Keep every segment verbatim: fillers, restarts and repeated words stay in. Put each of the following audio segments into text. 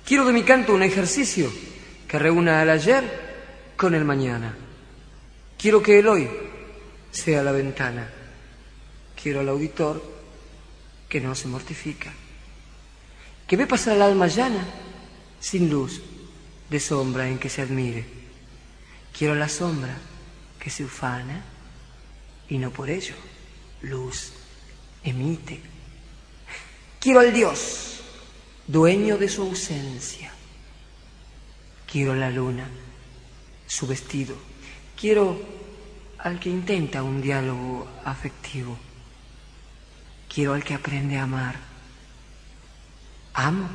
Quiero de mi canto un ejercicio que reúna al ayer con el mañana. Quiero que el hoy sea la ventana. Quiero al auditor que no se mortifica, que ve pasar el alma llana, sin luz de sombra en que se admire. Quiero la sombra que se ufana y no por ello luz emite. Quiero al Dios, dueño de su ausencia. Quiero la luna, su vestido. Quiero al que intenta un diálogo afectivo. Quiero al que aprende a amar. Amo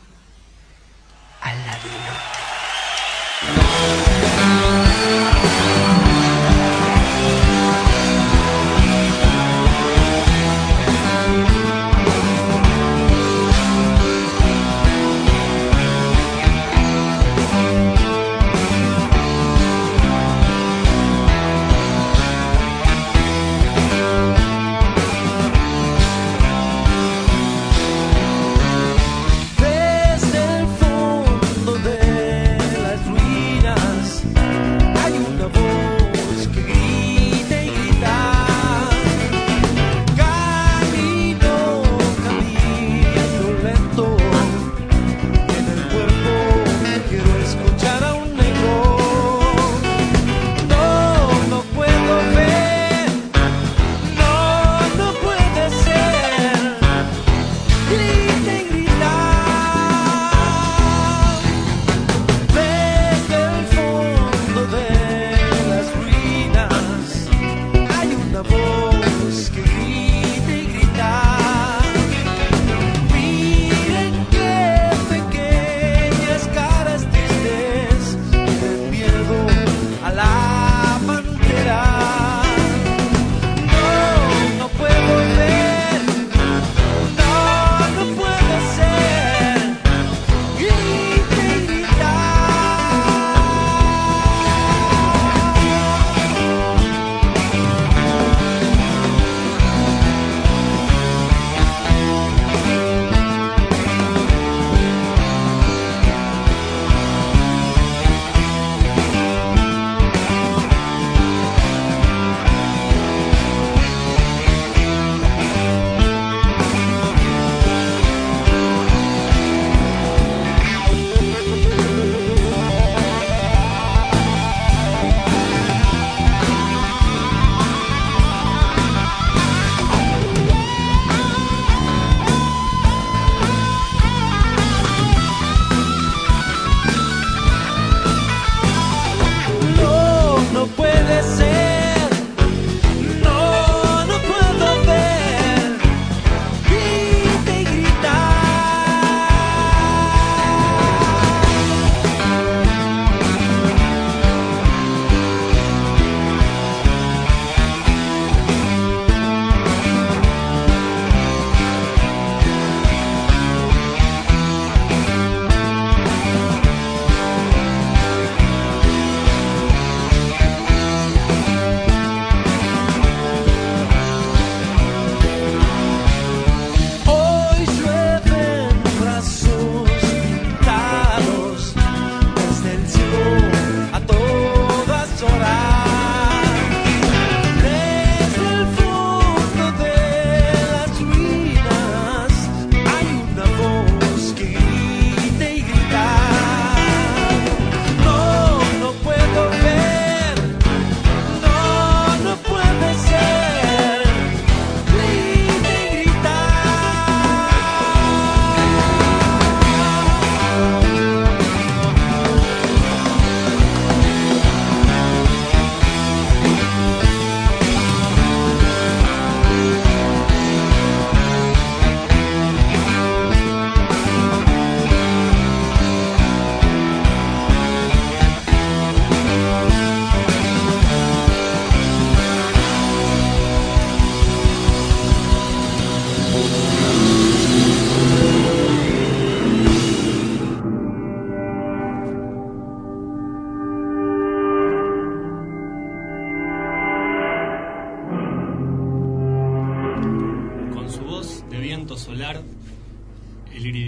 al ladino. Desde el fondo de las ruinas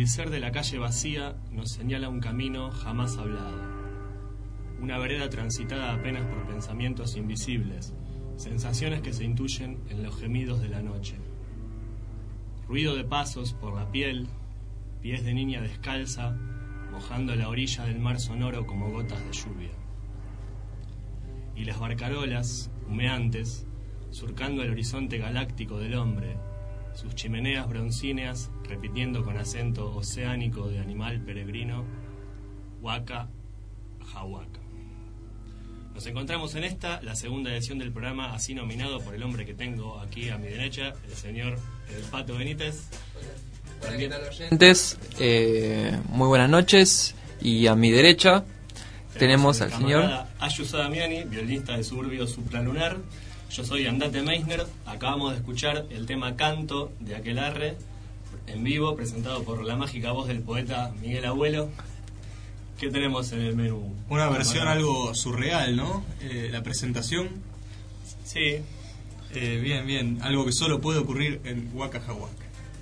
atardecer de la calle vacía nos señala un camino jamás hablado. Una vereda transitada apenas por pensamientos invisibles, sensaciones que se intuyen en los gemidos de la noche. Ruido de pasos por la piel, pies de niña descalza, mojando la orilla del mar sonoro como gotas de lluvia. Y las barcarolas, humeantes, surcando el horizonte galáctico del hombre, sus chimeneas broncíneas repitiendo con acento oceánico de animal peregrino, Waka Hawaka. Nos encontramos en esta, la segunda edición del programa, así nominado por el hombre que tengo aquí a mi derecha, el señor El Pato Benítez. Hola, ¿qué tal, oyentes? Eh, muy buenas noches. Y a mi derecha tenemos, tenemos al señor Ayuso Damiani, violinista de Suburbio Supralunar. Yo soy Andate Meissner. Acabamos de escuchar el tema Canto de Aquelarre en vivo, presentado por la mágica voz del poeta Miguel Abuelo. ¿Qué tenemos en el menú? Una versión algo surreal, ¿no? Eh, la presentación. Sí. Eh, bien, bien. Algo que solo puede ocurrir en Waka Hawaka.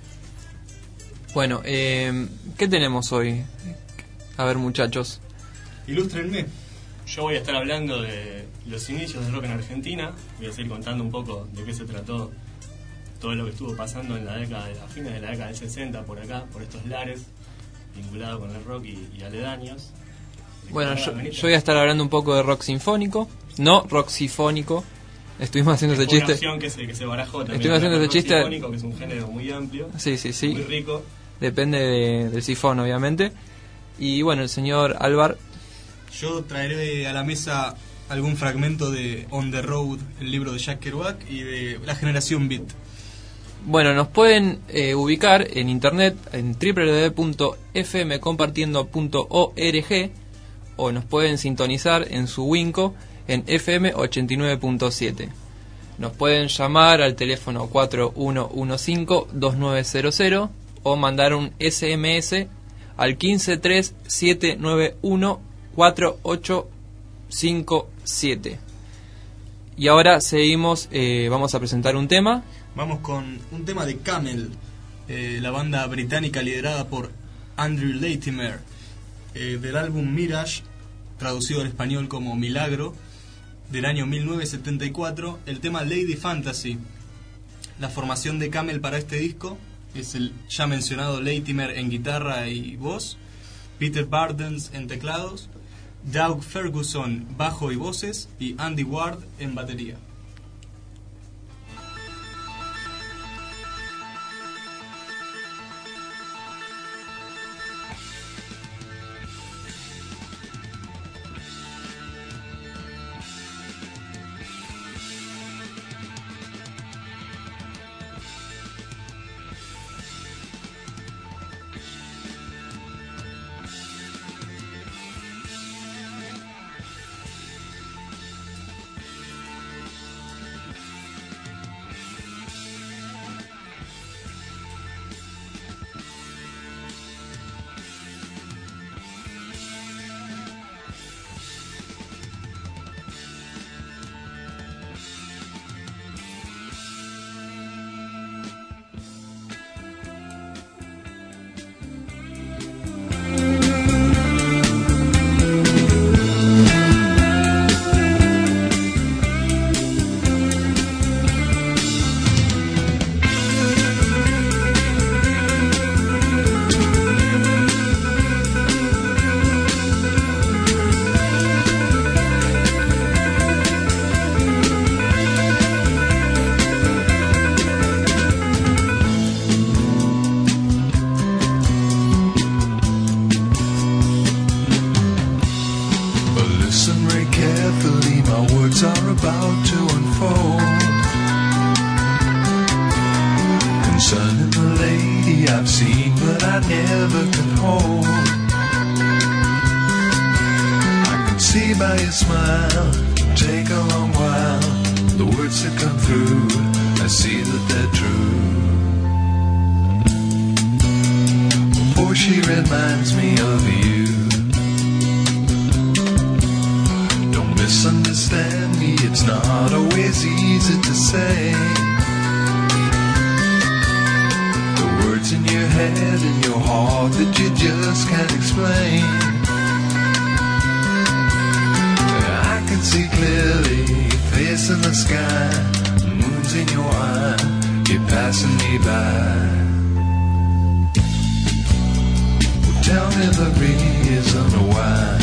Bueno, eh, ¿qué tenemos hoy? A ver, muchachos. Ilústrenme. Yo voy a estar hablando de los inicios del rock en Argentina. Voy a seguir contando un poco de qué se trató todo lo que estuvo pasando en la década, a fines de la década del sesenta, por acá, por estos lares, vinculado con el rock y, y aledaños. Bueno, yo, yo voy a estar hablando un poco de rock sinfónico, no rock sinfónico. Estuvimos haciendo ese chiste. Que se, que se barajó también. Estuvimos haciendo ese chiste. Sinfónico, que es un género muy amplio. Sí, sí, sí. Muy rico. Depende de, del sifón, obviamente. Y bueno, el señor Álvar. Yo traeré a la mesa algún fragmento de On the Road, el libro de Jack Kerouac, y de La Generación Beat. Bueno, nos pueden eh, ubicar en internet en doble u doble u doble u punto f m compartiendo punto org o nos pueden sintonizar en su Winco en F M ochenta y nueve punto siete. Nos pueden llamar al teléfono cuatro uno uno cinco dos nueve cero cero o mandar un S M S al quince tres siete nueve uno cuatro ocho cinco siete. Y ahora seguimos, eh, vamos a presentar un tema. Vamos con un tema de Camel, eh, la banda británica liderada por Andrew Latimer, eh, del álbum Mirage, traducido al español como Milagro, del año mil novecientos setenta y cuatro, el tema Lady Fantasy. La formación de Camel para este disco es el ya mencionado Latimer en guitarra y voz, Peter Bardens en teclados, Doug Ferguson bajo y voces y Andy Ward en batería. What's in your head and your heart that you just can't explain? I can see clearly your face in the sky, the moon's in your eye, you're passing me by. Well, tell me the reason why.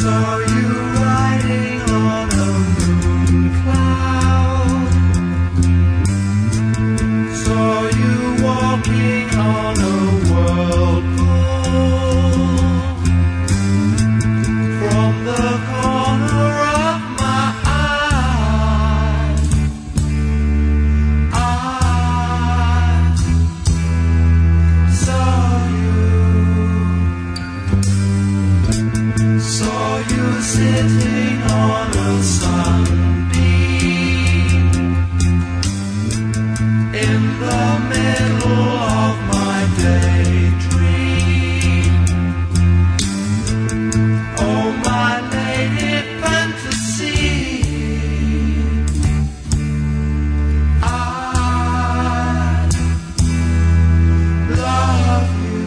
Saw you riding on a moon cloud. Saw you walking on a whirlpool. From the corner of my eye, I saw you. Saw you sitting on a sunbeam in the middle of my daydream. Oh, my lady fantasy, I love you.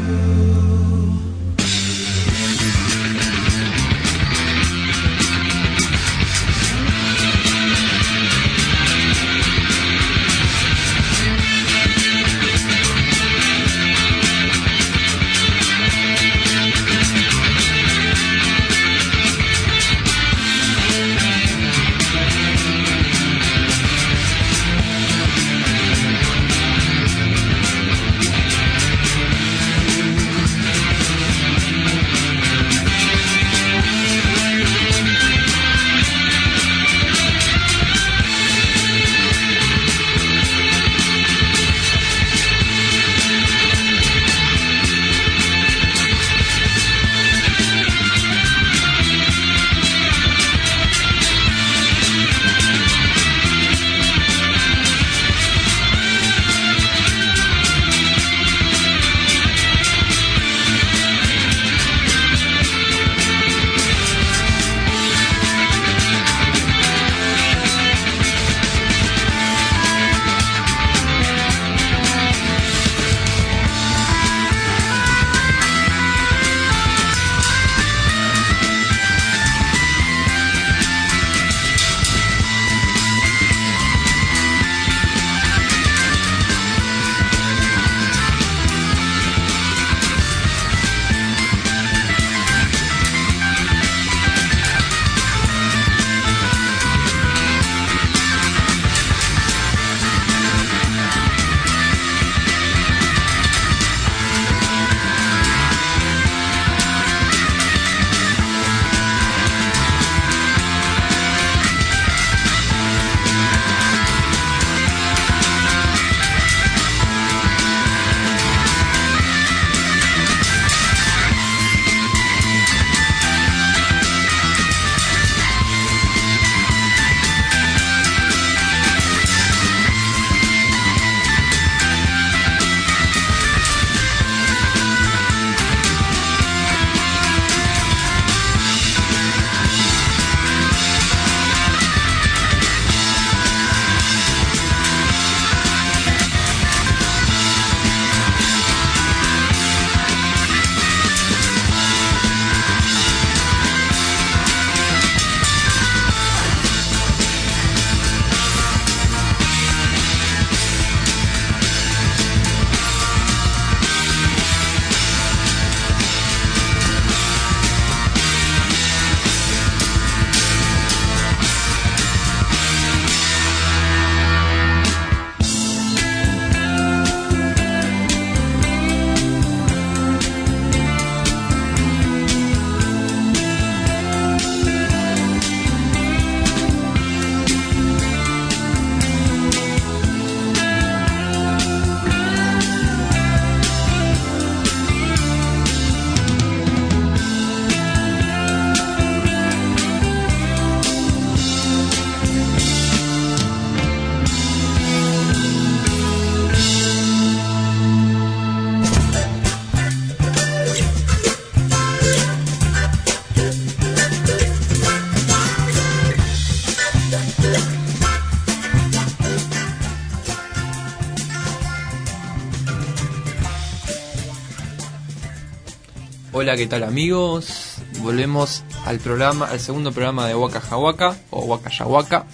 Hola, ¿qué tal amigos? Volvemos al programa, al segundo programa de Waka Jawaka o Waka Yawaka.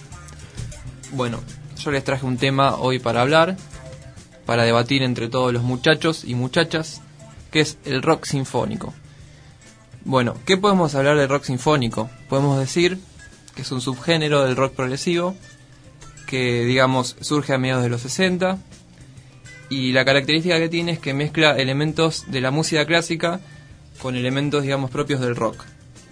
Bueno, yo les traje un tema hoy para hablar, para debatir entre todos los muchachos y muchachas, que es el rock sinfónico. Bueno, ¿qué podemos hablar del rock sinfónico? Podemos decir que es un subgénero del rock progresivo que, digamos, surge a mediados de los sesenta, y la característica que tiene es que mezcla elementos de la música clásica con elementos, digamos, propios del rock.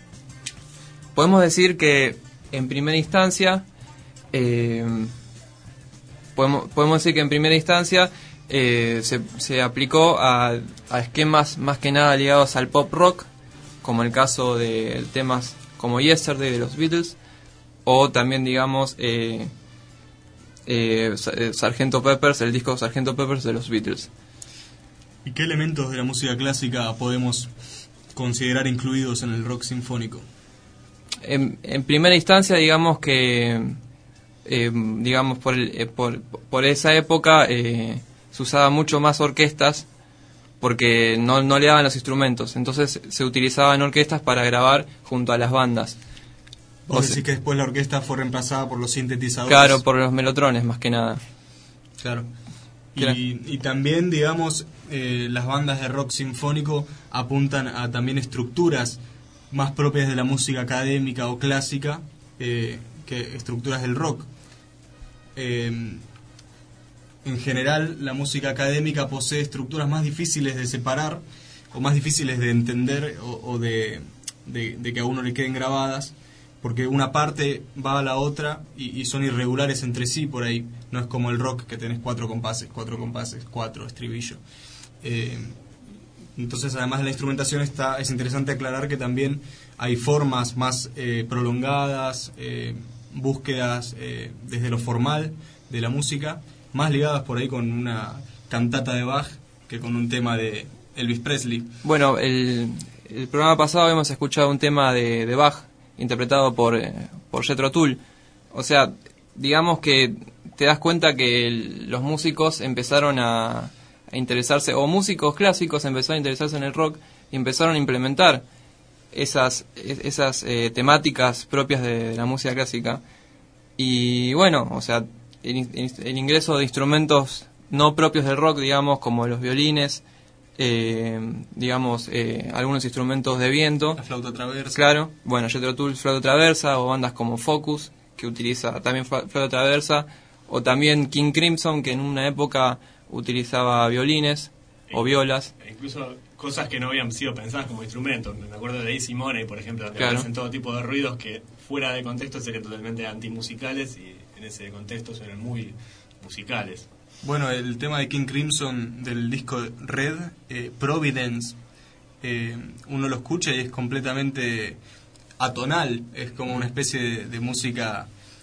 Podemos decir que, en primera instancia, eh, podemos, podemos decir que en primera instancia eh, se, se aplicó a, a esquemas más que nada ligados al pop rock, como el caso de temas como Yesterday de los Beatles, o también, digamos, eh, eh, Sargento Peppers, el disco Sargento Peppers de los Beatles. ¿Y qué elementos de la música clásica podemos considerar incluidos en el rock sinfónico? En, en primera instancia, digamos que, eh, digamos, por, el, eh, por, por esa época eh, se usaba mucho más orquestas, porque no, no le daban los instrumentos, entonces se utilizaban orquestas para grabar junto a las bandas. ¿Vos decís que después la orquesta fue reemplazada por los sintetizadores? Claro, por los melotrones más que nada. Claro. Y, y también, digamos, eh, las bandas de rock sinfónico apuntan a también estructuras más propias de la música académica o clásica eh, que estructuras del rock. Eh, en general, la música académica posee estructuras más difíciles de separar o más difíciles de entender o, o de, de, de que a uno le queden grabadas, porque una parte va a la otra y, y son irregulares entre sí por ahí. No es como el rock, que tenés cuatro compases, cuatro compases, cuatro estribillo. Eh, entonces, además de la instrumentación, está es interesante aclarar que también hay formas más eh, prolongadas, eh, búsquedas eh, desde lo formal de la música, más ligadas por ahí con una cantata de Bach que con un tema de Elvis Presley. Bueno, el, el programa pasado hemos escuchado un tema de, de Bach, interpretado por, eh, por Jethro Tull. O sea, digamos que te das cuenta que el, los músicos empezaron a, a interesarse, o músicos clásicos empezaron a interesarse en el rock y empezaron a implementar esas, esas eh, temáticas propias de, de la música clásica. Y bueno, o sea, el, el ingreso de instrumentos no propios del rock, digamos, como los violines, Eh, digamos, eh, algunos instrumentos de viento. La flauta traversa. Claro, bueno, Jethro Tull, flauta traversa, o bandas como Focus, que utiliza también flauta traversa, o también King Crimson, que en una época utilizaba violines e o violas. E incluso cosas que no habían sido pensadas como instrumentos. Me acuerdo de Daisy Money, por ejemplo, donde claro. aparecen todo tipo de ruidos que fuera de contexto serían totalmente antimusicales, y en ese contexto eran muy musicales. Bueno, el tema de King Crimson del disco Red, eh, Providence, eh, uno lo escucha y es completamente atonal, es como una especie de, de música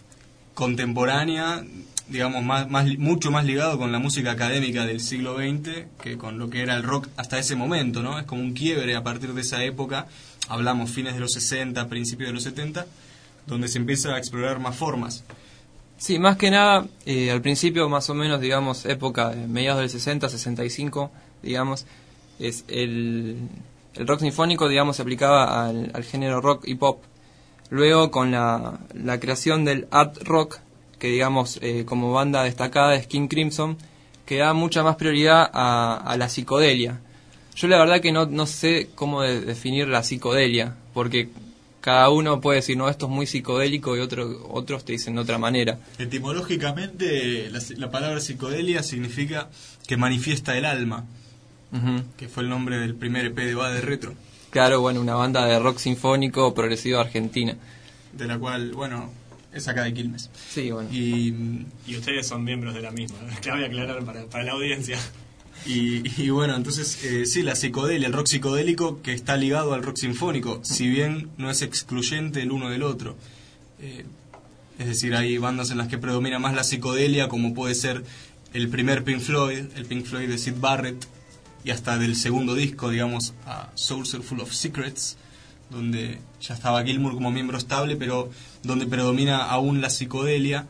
contemporánea, digamos, más, más, mucho más ligado con la música académica del siglo veinte que con lo que era el rock hasta ese momento, ¿no? Es como un quiebre a partir de esa época, hablamos fines de los sesenta, principios de los setenta, donde se empieza a explorar más formas. Sí, más que nada, eh, al principio, más o menos, digamos, época de mediados del sesenta, sesenta y cinco, digamos, es el, el rock sinfónico, digamos, se aplicaba al, al género rock y pop. Luego, con la, la creación del art rock, que, digamos, eh, como banda destacada es King Crimson, que da mucha más prioridad a, a la psicodelia. Yo la verdad que no, no sé cómo de, definir la psicodelia, porque cada uno puede decir, no, esto es muy psicodélico, y otro, otros te dicen de otra manera. Etimológicamente, la, la palabra psicodelia significa que manifiesta el alma, uh-huh. que fue el nombre del primer E P de Bade Retro. Claro, bueno, una banda de rock sinfónico progresivo argentina. De la cual, bueno, es acá de Quilmes. Sí, bueno. Y, y ustedes son miembros de la misma, cabe aclarar para, para la audiencia. Y, y bueno, entonces, eh, sí, la psicodelia, el rock psicodélico que está ligado al rock sinfónico, si bien no es excluyente el uno del otro. Eh, es decir, hay bandas en las que predomina más la psicodelia, como puede ser el primer Pink Floyd, el Pink Floyd de Syd Barrett, y hasta del segundo disco, digamos, a Saucer Full of Secrets, donde ya estaba Gilmour como miembro estable, pero donde predomina aún la psicodelia.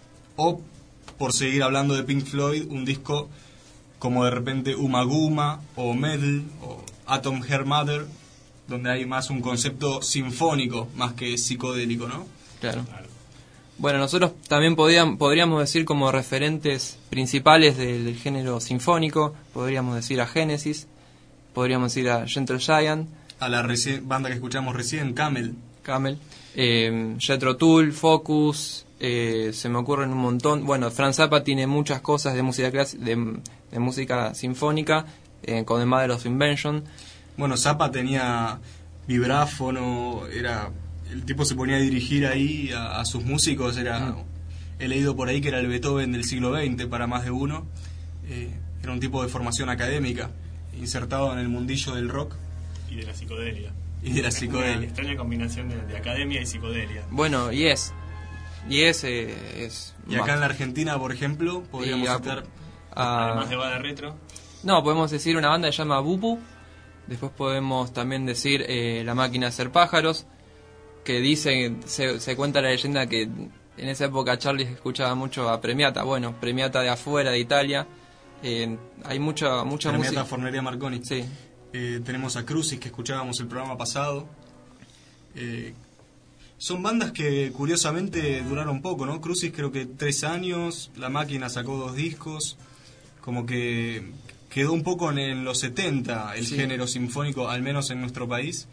O, por seguir hablando de Pink Floyd, un disco como de repente Umaguma o Meddle o Atom Heart Mother, donde hay más un concepto sinfónico más que psicodélico, ¿no? Claro. Bueno, nosotros también podíamos, podríamos decir como referentes principales del, del género sinfónico, podríamos decir a Genesis, podríamos decir a Gentle Giant. a la reci- banda que escuchamos recién, Camel. Camel, eh, Jethro Tull, Focus, eh, se me ocurren un montón. Bueno, Frank Zappa tiene muchas cosas de música clásica, de, de música sinfónica, eh, con The Mother of Invention. Bueno, Zappa tenía vibráfono, era el tipo se ponía a dirigir ahí a, a sus músicos, era mm. he leído por ahí que era el Beethoven del siglo veinte para más de uno. Eh, era un tipo de formación académica, insertado en el mundillo del rock. Y de la psicodelia. Y de la psicodelia. Una extraña combinación de, de academia y psicodelia. Bueno, y es. Y es. Eh, es y acá en la Argentina, por ejemplo, podríamos a, citar. A, además de banda retro. No, podemos decir una banda que se llama Bupu. Después podemos también decir eh, La Máquina de Hacer Pájaros. Que dice, se, se cuenta la leyenda que en esa época Charlie escuchaba mucho a Premiata. Bueno, Premiata de afuera, de Italia. Eh, hay mucha, mucha Premiata música. Fornería Marconi. Sí. Eh, tenemos a Crucis, que escuchábamos el programa pasado. Eh, son bandas que curiosamente duraron poco, ¿no? Crucis creo que tres años, La Máquina sacó dos discos, como que quedó un poco en, en los setenta el sí. género sinfónico, al menos en nuestro país.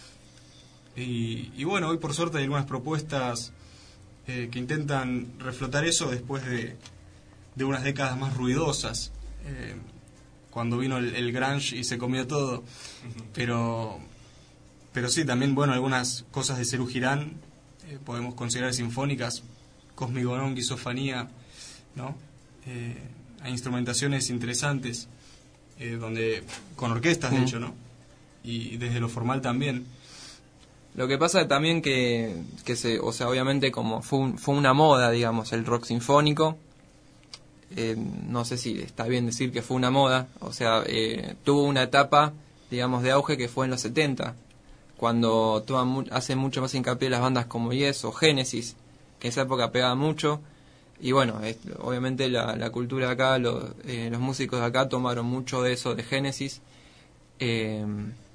Y, y bueno, hoy por suerte hay algunas propuestas eh, que intentan reflotar eso después de, de unas décadas más ruidosas. Eh, cuando vino el, el grunge y se comió todo, pero pero sí, también, bueno, algunas cosas de Serú Girán eh, podemos considerar sinfónicas, Cosmigonón, Guisofanía, ¿no? Eh, hay instrumentaciones interesantes, eh, donde con orquestas, de mm. hecho, ¿no? Y desde lo formal también. Lo que pasa también que, que se, o sea, obviamente como fue, un, fue una moda, digamos, el rock sinfónico. Eh, no sé si está bien decir que fue una moda, o sea, eh, tuvo una etapa, digamos, de auge que fue en los setenta, cuando toman mu- hacen mucho más hincapié las bandas como Yes o Genesis, que en esa época pegaba mucho, y bueno, es, obviamente la, la cultura acá, lo, eh, los músicos de acá tomaron mucho de eso de Genesis, eh,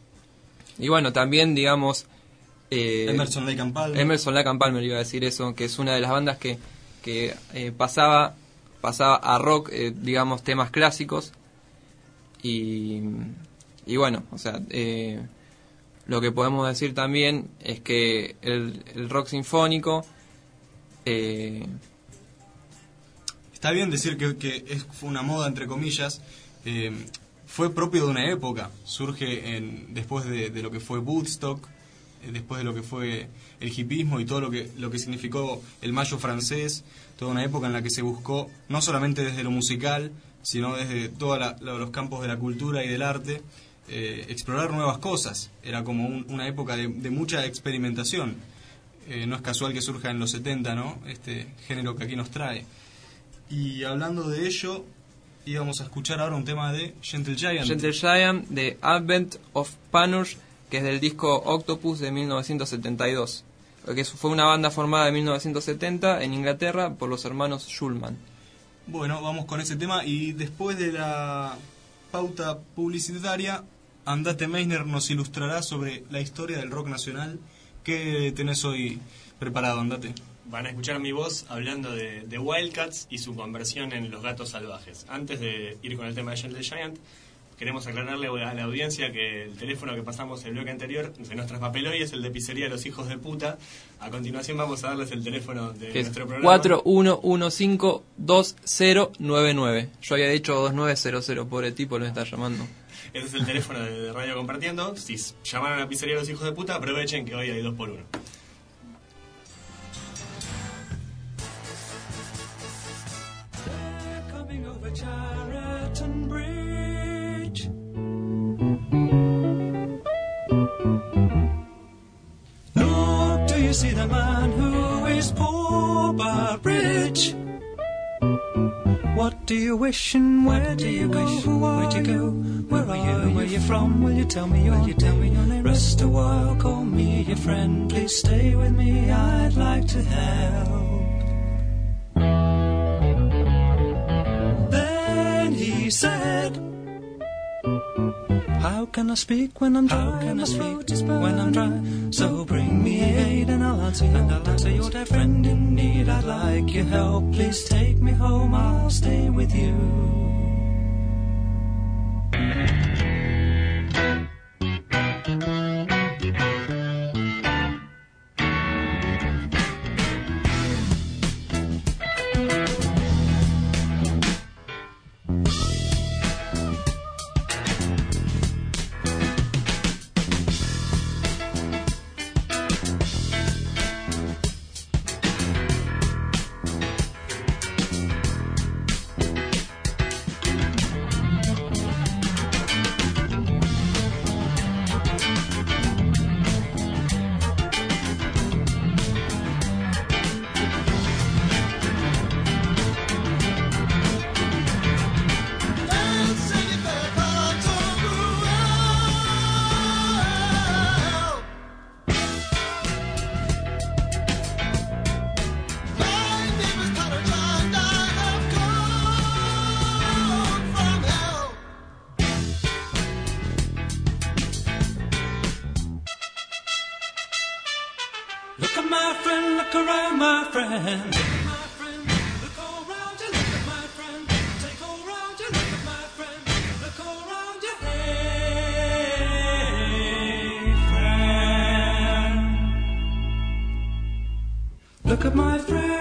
y bueno, también, digamos... Eh, Emerson Lake and Palmer. Emerson Lake and Palmer, iba a decir eso, que es una de las bandas que, que eh, pasaba... pasaba a rock, eh, digamos, temas clásicos y, y bueno, o sea, eh, lo que podemos decir también es que el, el rock sinfónico eh, está bien decir que, que es, fue una moda, entre comillas, eh, fue propio de una época, surge en, después de, de lo que fue Woodstock, eh, después de lo que fue el hipismo y todo lo que, lo que significó el mayo francés, toda una época en la que se buscó, no solamente desde lo musical, sino desde todos los campos de la cultura y del arte, eh, explorar nuevas cosas. Era como un, una época de, de mucha experimentación. Eh, no es casual que surja en los setenta, ¿no? Este género que aquí nos trae. Y hablando de ello, íbamos a escuchar ahora un tema de Gentle Giant. Gentle Giant, de Advent of Panush, que es del disco Octopus de mil novecientos setenta y dos. Que fue una banda formada en mil novecientos setenta en Inglaterra por los hermanos Schulman. Bueno, vamos con ese tema y después de la pauta publicitaria, Andate Meisner nos ilustrará sobre la historia del rock nacional. ¿Qué tenés hoy preparado, Andate? Van a escuchar mi voz hablando de, de Wildcats y su conversión en Los Gatos Salvajes. Antes de ir con el tema de Gentle Giant, queremos aclararle a la audiencia que el teléfono que pasamos el bloque anterior se nos traspapeló y es el de Pizzería de los Hijos de Puta. A continuación vamos a darles el teléfono de que nuestro es programa. cuatro uno uno cinco dos cero nueve nueve. Yo había dicho dos nueve cero cero, pobre tipo, lo está llamando. Ese es el teléfono de, de Radio Compartiendo. Si llamaron a la Pizzería de los Hijos de Puta, aprovechen que hoy hay dos por uno. Look, do you see the man who is poor but rich? What do you wish and where do you go? Who are you go? Where are you? Where you from? Will you tell me your, you tell me your name? Rest a while, call me your friend. Please stay with me, I'd like to help. Then he said, how can I speak when I'm dry? How can I speak when I'm dry? So bring me aid and I'll answer you. And I'll answer your dear friend in need. I'd like your help. Please take me home. I'll stay with you. friend, look around, my friend. My friend, look all round you, look at my friend. Take all round you, look at my friend. Look all round you, hey, friend. Look at my friend.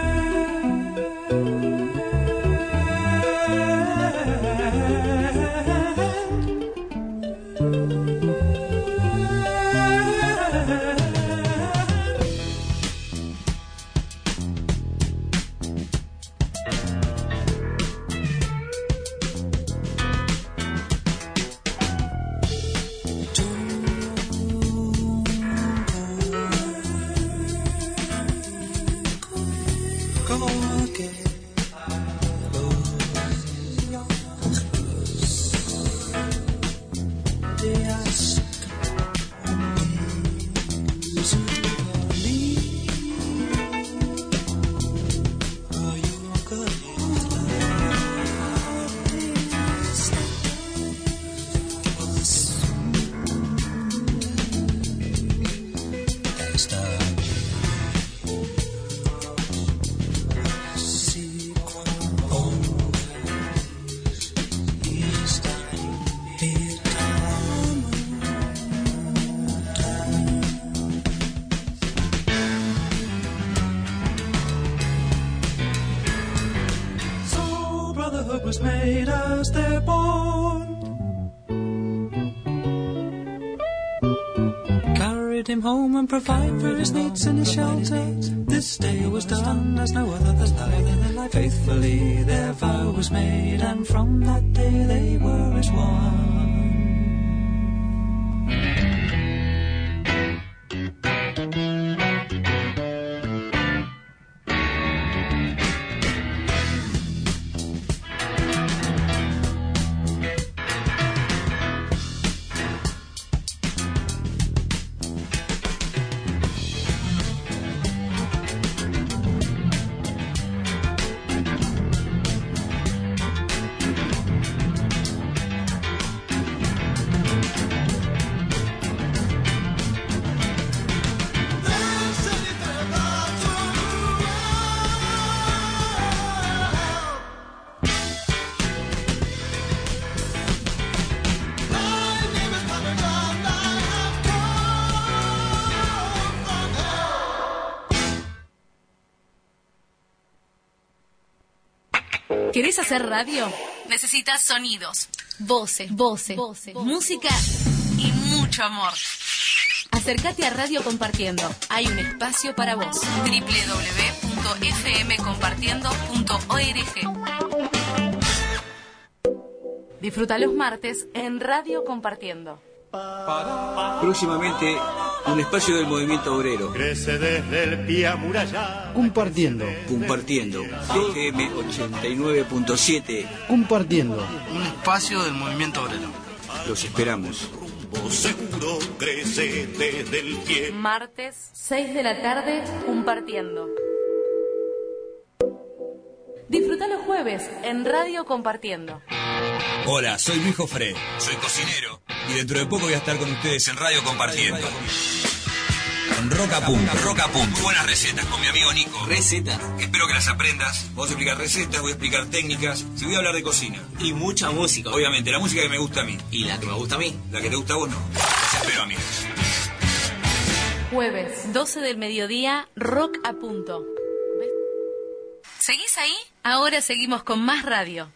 Was made as their bond. Carried him home and provided for his needs and his shelter. This day was done as no other than life. Faithfully their vow was made, and from that day they were as one. ¿Querés hacer radio? Necesitas sonidos, voces, voces, voces, música y mucho amor. Acércate a Radio Compartiendo. Hay un espacio para vos. doble u doble u doble u punto f m compartiendo punto org. Disfruta los martes en Radio Compartiendo. Próximamente, un espacio del movimiento obrero. Crece desde el pie amurallado. Compartiendo. Compartiendo. F M ochenta y nueve punto siete. Compartiendo. Un espacio del movimiento obrero. Los esperamos. Seguro crece desde el pie. Martes, seis de la tarde, Compartiendo. Disfruta los jueves en Radio Compartiendo. Hola, soy Luis Jofré, soy cocinero y dentro de poco voy a estar con ustedes en Radio Compartiendo. Con Roca Punto, Roca Punto, buenas recetas con mi amigo Nico. ¿Recetas? Espero que las aprendas. Vamos a explicar recetas, voy a explicar técnicas y voy a hablar de cocina. Y mucha música. Obviamente, la música que me gusta a mí. ¿Y la que me gusta a mí? La que te gusta a vos no. Los espero, amigos. Jueves, doce del mediodía, Rock a Punto. ¿Ves? ¿Seguís ahí? Ahora seguimos con más radio.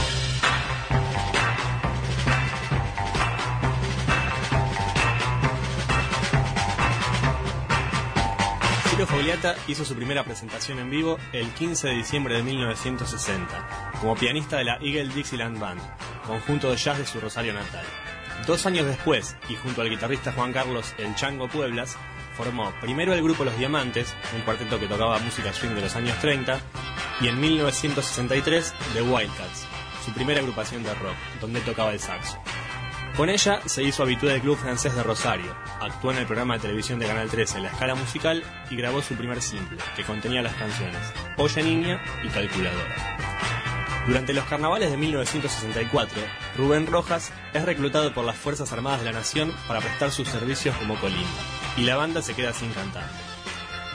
Ciro Fogliata hizo su primera presentación en vivo el quince de diciembre de mil novecientos sesenta, como pianista de la Eagle Dixieland Band, conjunto de jazz de su Rosario natal. Dos años después, y junto al guitarrista Juan Carlos El Chango Pueblas, formó primero el grupo Los Diamantes, un cuarteto que tocaba música swing de los años treinta, y en mil novecientos sesenta y tres The Wildcats, su primera agrupación de rock, donde tocaba el saxo. Con ella se hizo habitué del Club Francés de Rosario, actuó en el programa de televisión de Canal trece La Escala Musical y grabó su primer simple, que contenía las canciones Oye Niña y Calculadora. Durante los carnavales de mil novecientos sesenta y cuatro, Rubén Rojas es reclutado por las Fuerzas Armadas de la Nación para prestar sus servicios como colimba, y la banda se queda sin cantante.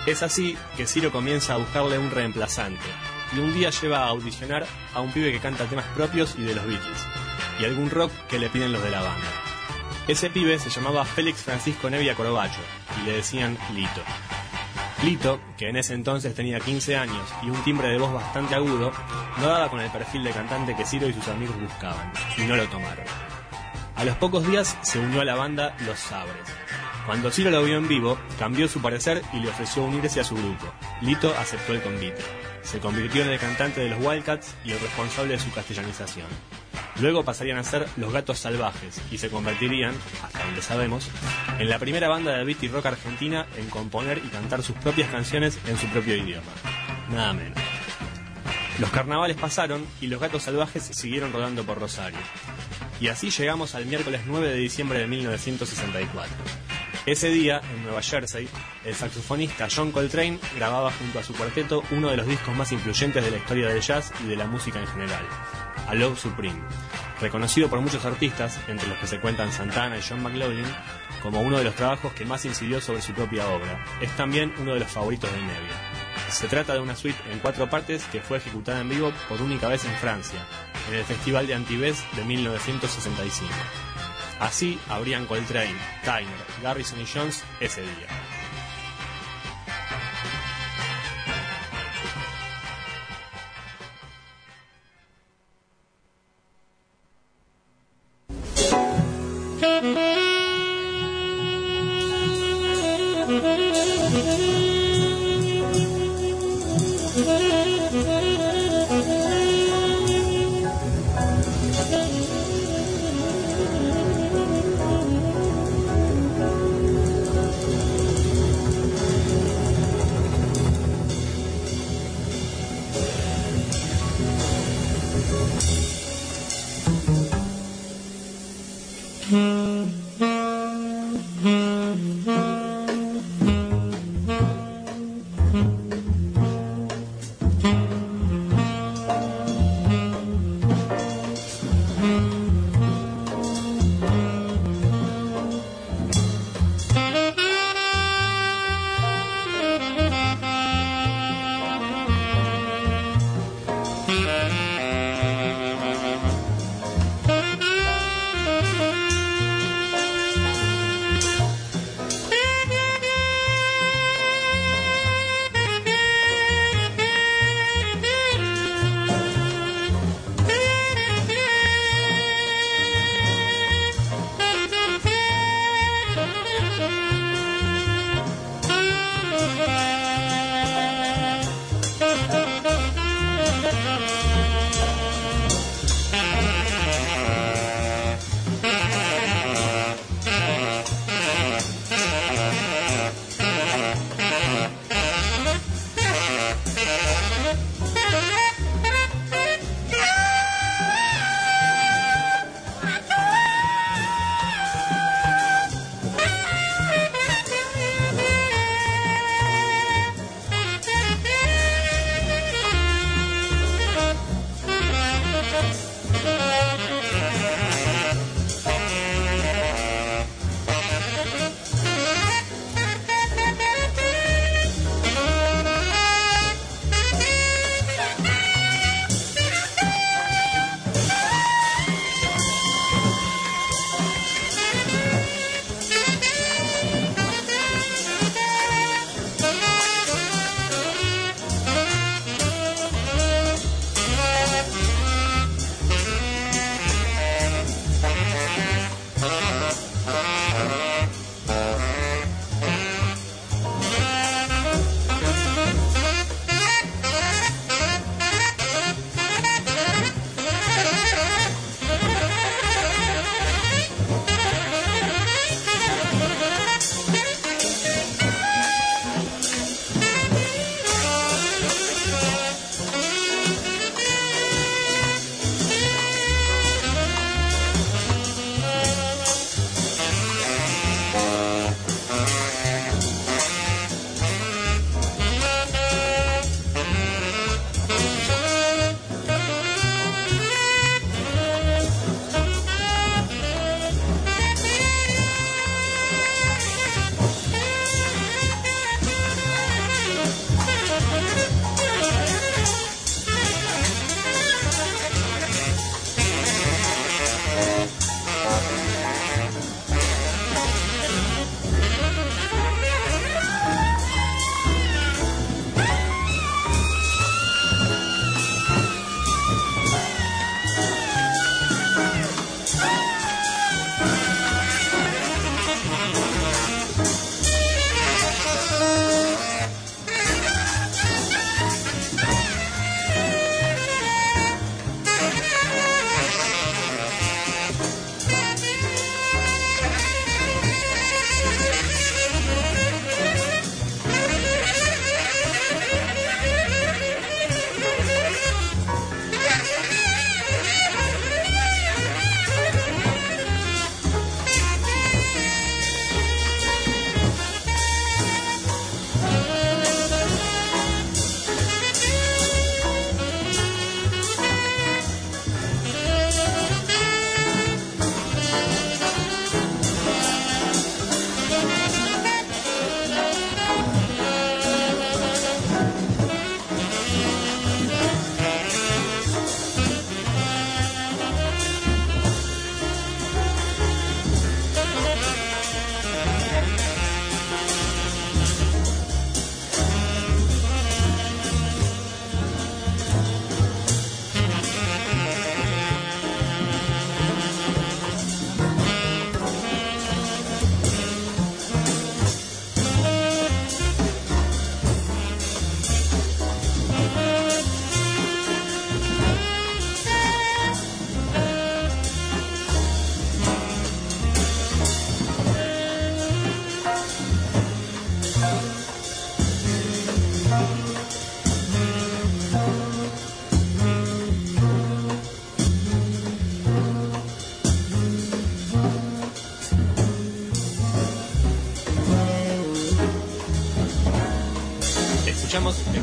Es así que Ciro comienza a buscarle un reemplazante, y un día lleva a audicionar a un pibe que canta temas propios y de los Beatles, y algún rock que le piden los de la banda. Ese pibe se llamaba Félix Francisco Nevia Corbacho, y le decían Lito. Lito, que en ese entonces tenía quince años y un timbre de voz bastante agudo, no daba con el perfil de cantante que Ciro y sus amigos buscaban, y no lo tomaron. A los pocos días se unió a la banda Los Sabres. Cuando Ciro lo vio en vivo, cambió su parecer y le ofreció unirse a su grupo. Lito aceptó el convite. Se convirtió en el cantante de los Wildcats y el responsable de su castellanización. Luego pasarían a ser Los Gatos Salvajes y se convertirían, hasta donde sabemos, en la primera banda de beat y rock argentina en componer y cantar sus propias canciones en su propio idioma. Nada menos. Los carnavales pasaron y Los Gatos Salvajes siguieron rodando por Rosario. Y así llegamos al miércoles nueve de diciembre de mil novecientos sesenta y cuatro. Ese día, en Nueva Jersey, el saxofonista John Coltrane grababa junto a su cuarteto uno de los discos más influyentes de la historia del jazz y de la música en general, A Love Supreme, reconocido por muchos artistas, entre los que se cuentan Santana y John McLaughlin, como uno de los trabajos que más incidió sobre su propia obra. Es también uno de los favoritos de Nevia. Se trata de una suite en cuatro partes que fue ejecutada en vivo por única vez en Francia, en el Festival de Antibes de mil novecientos sesenta y cinco. Así abrían Coltrane, Tyner, Garrison y Jones ese día.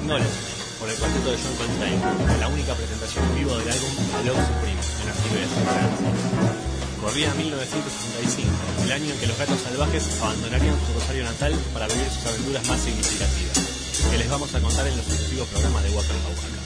Technology por el cuarteto de John Coltrane, la única presentación en vivo del álbum Love Supreme en Argibes, Francia. Corría mil novecientos sesenta y cinco, el año en que los Gatos Salvajes abandonarían su Rosario natal para vivir sus aventuras más significativas, que les vamos a contar en los sucesivos programas de Waka Waka.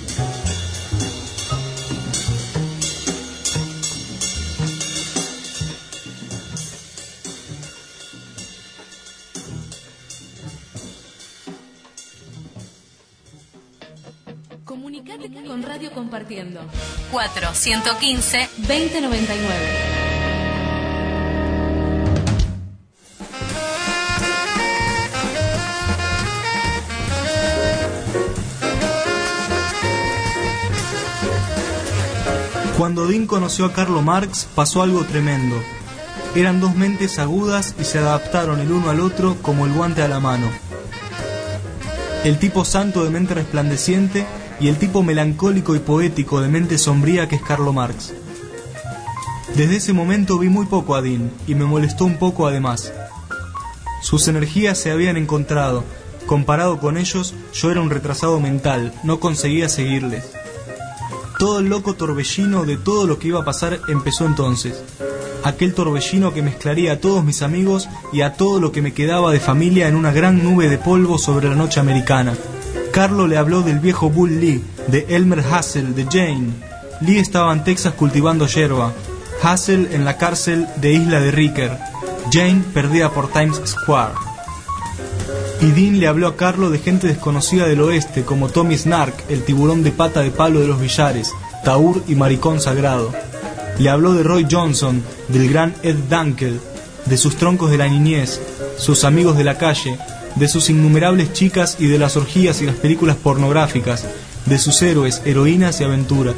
Comunicate con Radio Compartiendo. cuatro uno cinco, veinte noventa y nueve. Cuando Dean conoció a Carlo Marx, pasó algo tremendo. Eran dos mentes agudas y se adaptaron el uno al otro como el guante a la mano. El tipo santo de mente resplandeciente y el tipo melancólico y poético de mente sombría que es Carlo Marx. Desde ese momento vi muy poco a Dean y me molestó un poco además. Sus energías se habían encontrado. Comparado con ellos, yo era un retrasado mental, no conseguía seguirles. Todo el loco torbellino de todo lo que iba a pasar empezó entonces. Aquel torbellino que mezclaría a todos mis amigos y a todo lo que me quedaba de familia en una gran nube de polvo sobre la noche americana. Carlo le habló del viejo Bull Lee, de Elmer Hassel, de Jane. Lee estaba en Texas cultivando yerba. Hassel en la cárcel de Isla de Ricker. Jane perdida por Times Square. Y Dean le habló a Carlo de gente desconocida del oeste, como Tommy Snark, el tiburón de pata de palo de los billares, Taur y maricón sagrado. Le habló de Roy Johnson, del gran Ed Dunkel, de sus troncos de la niñez, sus amigos de la calle, de sus innumerables chicas y de las orgías y las películas pornográficas, de sus héroes, heroínas y aventuras.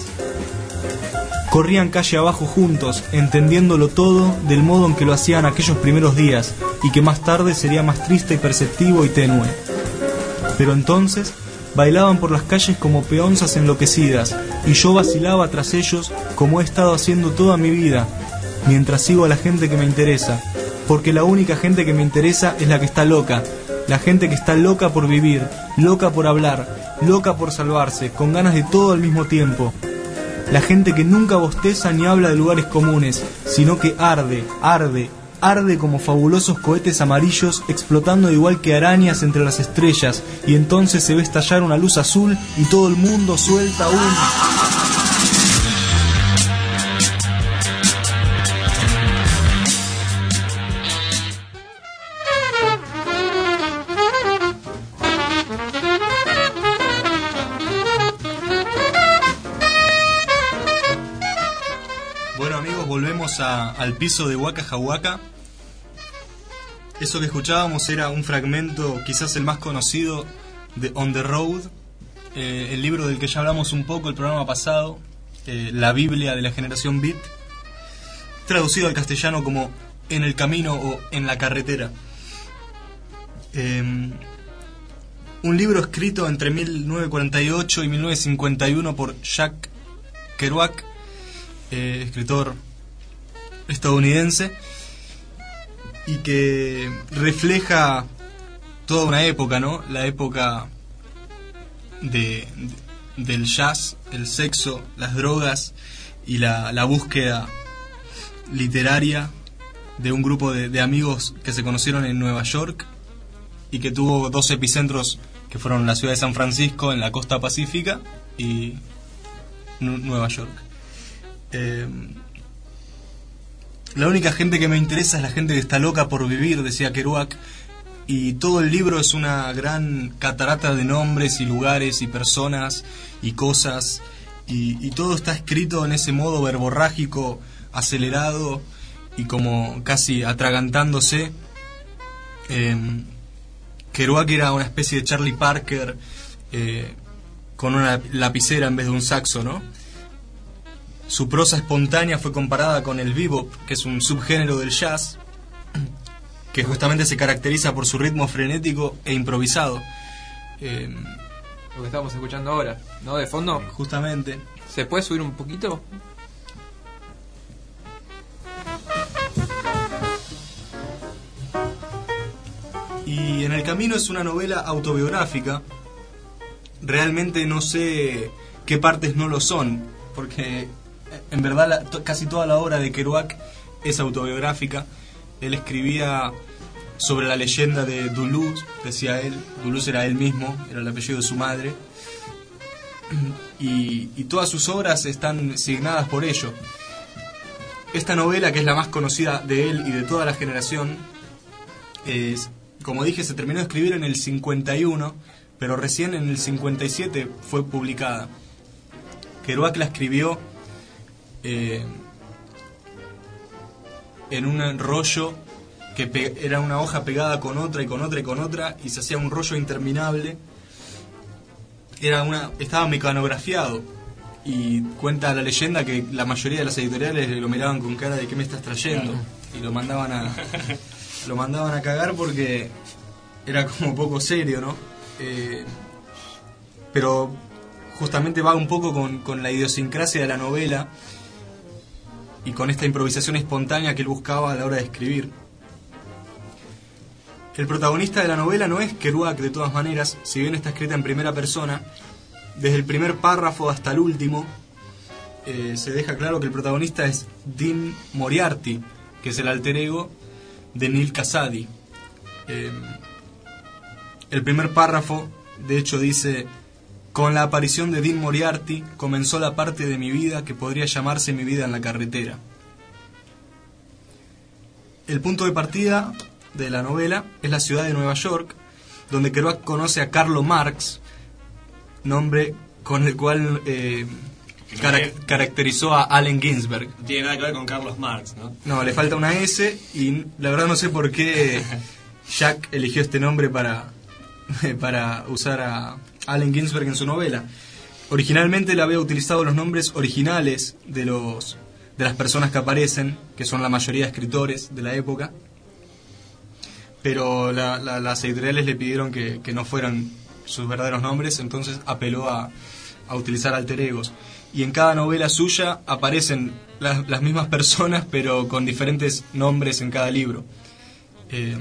Corrían calle abajo juntos, entendiéndolo todo del modo en que lo hacían aquellos primeros días, y que más tarde sería más triste y perceptivo y tenue. Pero entonces bailaban por las calles como peonzas enloquecidas, y yo vacilaba tras ellos como he estado haciendo toda mi vida, mientras sigo a la gente que me interesa, porque la única gente que me interesa es la que está loca, la gente que está loca por vivir, loca por hablar, loca por salvarse, con ganas de todo al mismo tiempo. La gente que nunca bosteza ni habla de lugares comunes, sino que arde, arde, arde como fabulosos cohetes amarillos explotando igual que arañas entre las estrellas, y entonces se ve estallar una luz azul y todo el mundo suelta un... A, al piso de Waka Waka. Eso que escuchábamos era un fragmento, quizás el más conocido, de On the Road, eh, el libro del que ya hablamos un poco el programa pasado, eh, la Biblia de la generación Beat, traducido al castellano como En el camino o En la carretera. Eh, un libro escrito entre mil novecientos cuarenta y ocho y mil novecientos cincuenta y uno por Jack Kerouac, eh, escritor estadounidense, y que refleja toda una época, ¿no? La época de, de, del jazz, el sexo, las drogas y la, la búsqueda literaria de un grupo de, de amigos que se conocieron en Nueva York y que tuvo dos epicentros que fueron la ciudad de San Francisco en la costa pacífica y Nueva York. Eh, La única gente que me interesa es la gente que está loca por vivir, decía Kerouac, y todo el libro es una gran catarata de nombres y lugares y personas y cosas, y, y todo está escrito en ese modo verborrágico, acelerado y como casi atragantándose. Eh, Kerouac era una especie de Charlie Parker eh, con una lapicera en vez de un saxo, ¿no? Su prosa espontánea fue comparada con el bebop, que es un subgénero del jazz, que justamente se caracteriza por su ritmo frenético e improvisado. Eh, Lo que estamos escuchando ahora, ¿no? De fondo. Justamente. ¿Se puede subir un poquito? Y En el camino es una novela autobiográfica realmente no sé qué partes no lo son, porque en verdad la, to, casi toda la obra de Kerouac es autobiográfica. Él escribía sobre la leyenda de Duluth, decía él. Duluth era él mismo, era el apellido de su madre. Y, y todas sus obras están signadas por ello. Esta novela, que es la más conocida de él y de toda la generación, es, como dije, se terminó de escribir en el cincuenta y uno, pero recién en el cincuenta y siete fue publicada. Kerouac la escribió eh, en un rollo que pe- era una hoja pegada con otra y con otra y con otra, y se hacía un rollo interminable. Era una, estaba mecanografiado, y cuenta la leyenda que la mayoría de las editoriales lo miraban con cara de ¿qué me estás trayendo? Y lo mandaban a lo mandaban a cagar porque era como poco serio, ¿no? Eh, pero justamente va un poco con, con la idiosincrasia de la novela y con esta improvisación espontánea que él buscaba a la hora de escribir. El protagonista de la novela no es Kerouac, de todas maneras, si bien está escrita en primera persona. Desde el primer párrafo hasta el último eh, se deja claro que el protagonista es Dean Moriarty, que es el alter ego de Neal Cassady. Eh, el primer párrafo, de hecho, dice: con la aparición de Dean Moriarty comenzó la parte de mi vida que podría llamarse mi vida en la carretera. El punto de partida de la novela es la ciudad de Nueva York, donde Kerouac conoce a Carlo Marx, nombre con el cual eh, cara- caracterizó a Allen Ginsberg. No tiene nada que ver con Carlos Marx, ¿no? No, le falta una S, y la verdad no sé por qué Jack eligió este nombre para, para usar a Allen Ginsberg en su novela. Originalmente él había utilizado los nombres originales de los de las personas que aparecen, que son la mayoría de escritores de la época, pero la, la, las editoriales le pidieron que, que no fueran sus verdaderos nombres, entonces apeló a, a utilizar alter egos. Y en cada novela suya aparecen las, las mismas personas, pero con diferentes nombres en cada libro. Eh,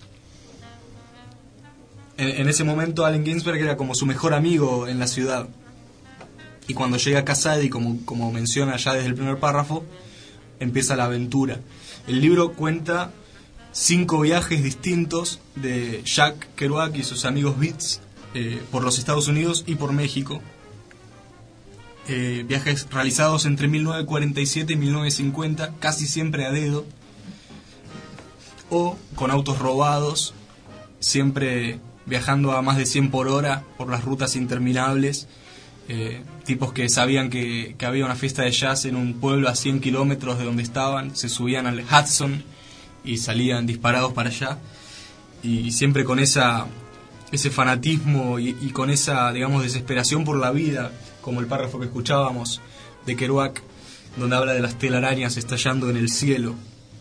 en, en ese momento Allen Ginsberg era como su mejor amigo en la ciudad. Y cuando llega Cassady, como, como menciona ya desde el primer párrafo, empieza la aventura. El libro cuenta cinco viajes distintos de Jack Kerouac y sus amigos Beats eh, por los Estados Unidos y por México. Eh, viajes realizados entre mil novecientos cuarenta y siete y mil novecientos cincuenta, casi siempre a dedo, o con autos robados, siempre viajando a más de cien por hora por las rutas interminables. Eh, tipos que sabían que, que había una fiesta de jazz en un pueblo a cien kilómetros de donde estaban, se subían al Hudson y salían disparados para allá, y siempre con esa ese fanatismo y, y con esa, digamos, desesperación por la vida, como el párrafo que escuchábamos de Kerouac, donde habla de las telarañas estallando en el cielo.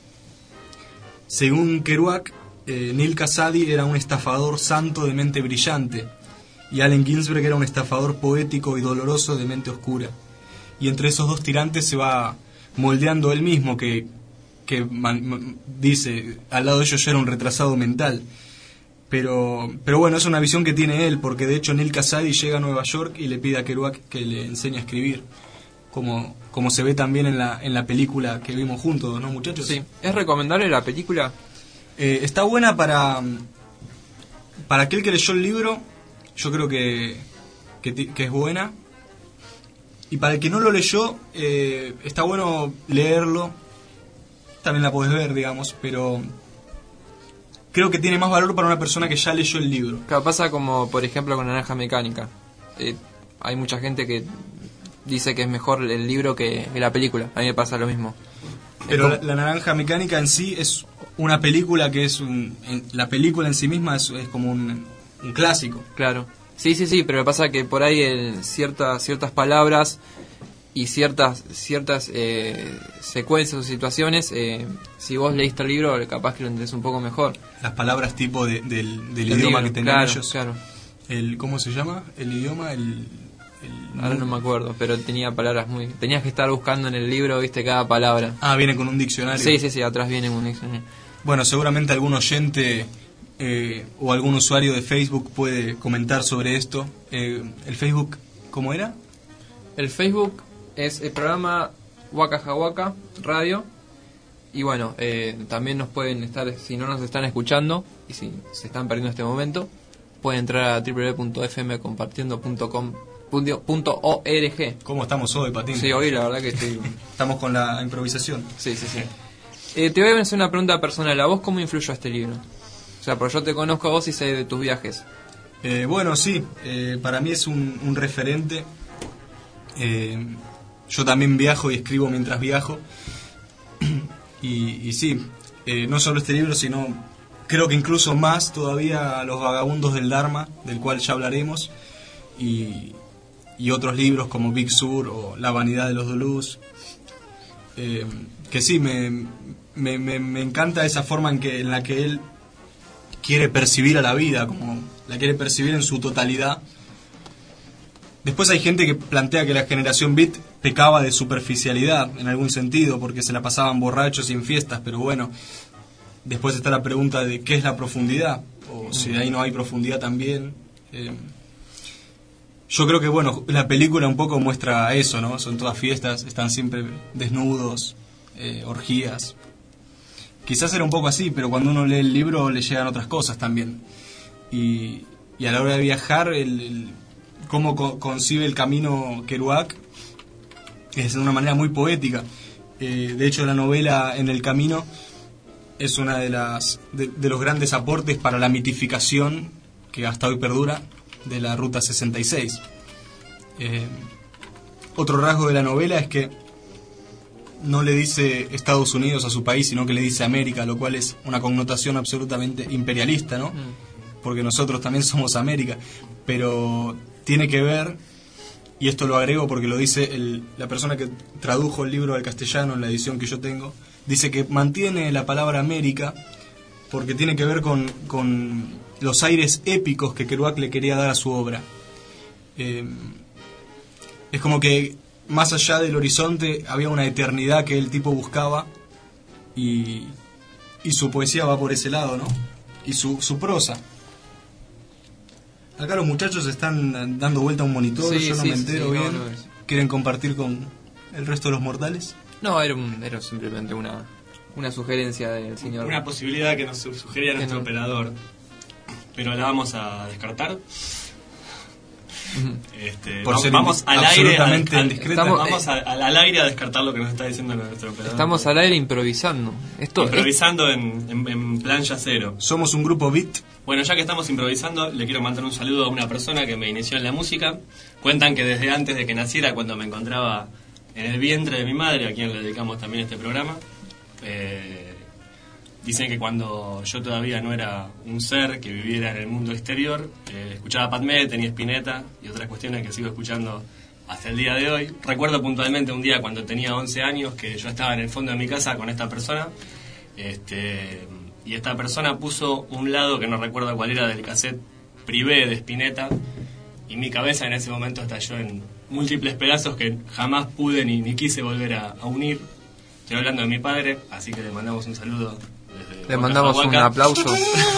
Según Kerouac, eh, Neal Cassady era un estafador santo de mente brillante, y Allen Ginsberg era un estafador poético y doloroso de mente oscura. Y entre esos dos tirantes se va moldeando él mismo, que, que man, man, dice, al lado de ellos yo era un retrasado mental. Pero, pero bueno, es una visión que tiene él, porque de hecho Neal Cassady llega a Nueva York y le pide a Kerouac que le enseñe a escribir, como, como se ve también en la, en la película que vimos juntos, ¿no, muchachos? Sí. ¿Es recomendable la película? Eh, está buena para, para aquel que leyó el libro. Yo creo que, que, que es buena. Y para el que no lo leyó, eh, está bueno leerlo. También la podés ver, digamos, pero creo que tiene más valor para una persona que ya leyó el libro. Claro, pasa como, por ejemplo, con Naranja Mecánica. Eh, hay mucha gente que dice que es mejor el libro que, que la película. A mí me pasa lo mismo. Pero la, la Naranja Mecánica en sí es una película que es un... En, la película en sí misma es, es como un... un clásico. Claro. Sí, sí, sí, pero me pasa que por ahí el, ciertas ciertas palabras y ciertas ciertas eh, secuencias o situaciones, eh, si vos leíste el libro, capaz que lo entendés un poco mejor. Las palabras tipo de, del, del el idioma libro, que tenían claro, ellos. Claro. El, ¿cómo se llama? El idioma, el... el Ahora no me acuerdo, pero tenía palabras muy... Tenías que estar buscando en el libro, viste, cada palabra. Ah, viene con un diccionario. Sí, sí, sí, atrás viene un diccionario. Bueno, seguramente algún oyente eh, o algún usuario de Facebook puede comentar sobre esto. Eh, ¿El Facebook cómo era? El Facebook es el programa Waka Jawaka Radio. Y bueno, eh, también nos pueden estar, si no nos están escuchando y si se están perdiendo este momento, pueden entrar a doble u doble u doble u punto f m compartiendo punto com punto org. ¿Cómo estamos hoy, Patín? Sí, hoy la verdad que estoy... Estamos con la improvisación. Sí, sí, sí. Eh, te voy a hacer una pregunta personal. ¿A vos cómo influyó este libro? O sea, porque yo te conozco a vos y sé de tus viajes. Eh, bueno, sí, eh, para mí es un, un referente. Eh, yo también viajo y escribo mientras viajo. Y, y sí, eh, no solo este libro, sino creo que incluso más todavía Los Vagabundos del Dharma, del cual ya hablaremos, y, y otros libros como Big Sur o La Vanidad de los Dolus, eh, que sí, me, me, me, me encanta esa forma en, que, en la que él quiere percibir a la vida, como la quiere percibir en su totalidad. Después hay gente que plantea que la generación beat pecaba de superficialidad en algún sentido porque se la pasaban borrachos y en fiestas, pero bueno, después está la pregunta de qué es la profundidad, o si ahí no hay profundidad también. Eh, yo creo que bueno, la película un poco muestra eso, ¿no? Son todas fiestas, están siempre desnudos, eh, orgías. Quizás era un poco así, pero cuando uno lee el libro le llegan otras cosas también. Y, y a la hora de viajar, el, el cómo co- concibe el camino Kerouac es de una manera muy poética. Eh, de hecho, la novela En el Camino es una de las de, de los grandes aportes para la mitificación que hasta hoy perdura de la Ruta sesenta y seis. Eh, otro rasgo de la novela es que no le dice Estados Unidos a su país, sino que le dice América, lo cual es una connotación absolutamente imperialista, ¿no? Porque nosotros también somos América, pero tiene que ver, y esto lo agrego porque lo dice el, la persona que tradujo el libro al castellano en la edición que yo tengo, dice que mantiene la palabra América porque tiene que ver con, con los aires épicos que Kerouac le quería dar a su obra. Eh, es como que más allá del horizonte había una eternidad que el tipo buscaba y, y su poesía va por ese lado, ¿no? Y su, su prosa. Acá los muchachos están dando vuelta a un monitor, Sí, yo no sí, me entero sí, bien. no, no es- ¿Quieren compartir con el resto de los mortales? No, era, un, era simplemente una, una sugerencia del señor. Una posibilidad que nos su- sugería Que nuestro no. operador, pero la vamos a descartar. Este, Por va- ser vamos indi- al aire, absolutamente al, al- indiscreta. estamos- Estamos- vamos al, al aire a descartar lo que nos está diciendo nuestro operador. Estamos al aire improvisando. Esto improvisando en, en, en plan yacero. Somos un grupo beat. Bueno, ya que estamos improvisando, le quiero mandar un saludo a una persona que me inició en la música. Cuentan que desde antes de que naciera, cuando me encontraba en el vientre de mi madre, a quien le dedicamos también este programa, eh, dicen que cuando yo todavía no era un ser que viviera en el mundo exterior, eh, escuchaba Pat Metheny, Spinetta y otras cuestiones que sigo escuchando hasta el día de hoy. Recuerdo puntualmente un día cuando tenía once años que yo estaba en el fondo de mi casa con esta persona, este, y esta persona puso un lado que no recuerdo cuál era del cassette Privé de Spinetta, y mi cabeza en ese momento estalló en múltiples pedazos que jamás pude ni, ni quise volver a, a unir. Estoy hablando de mi padre, así que le mandamos un saludo. Desde Le Waka mandamos un Waka. aplauso.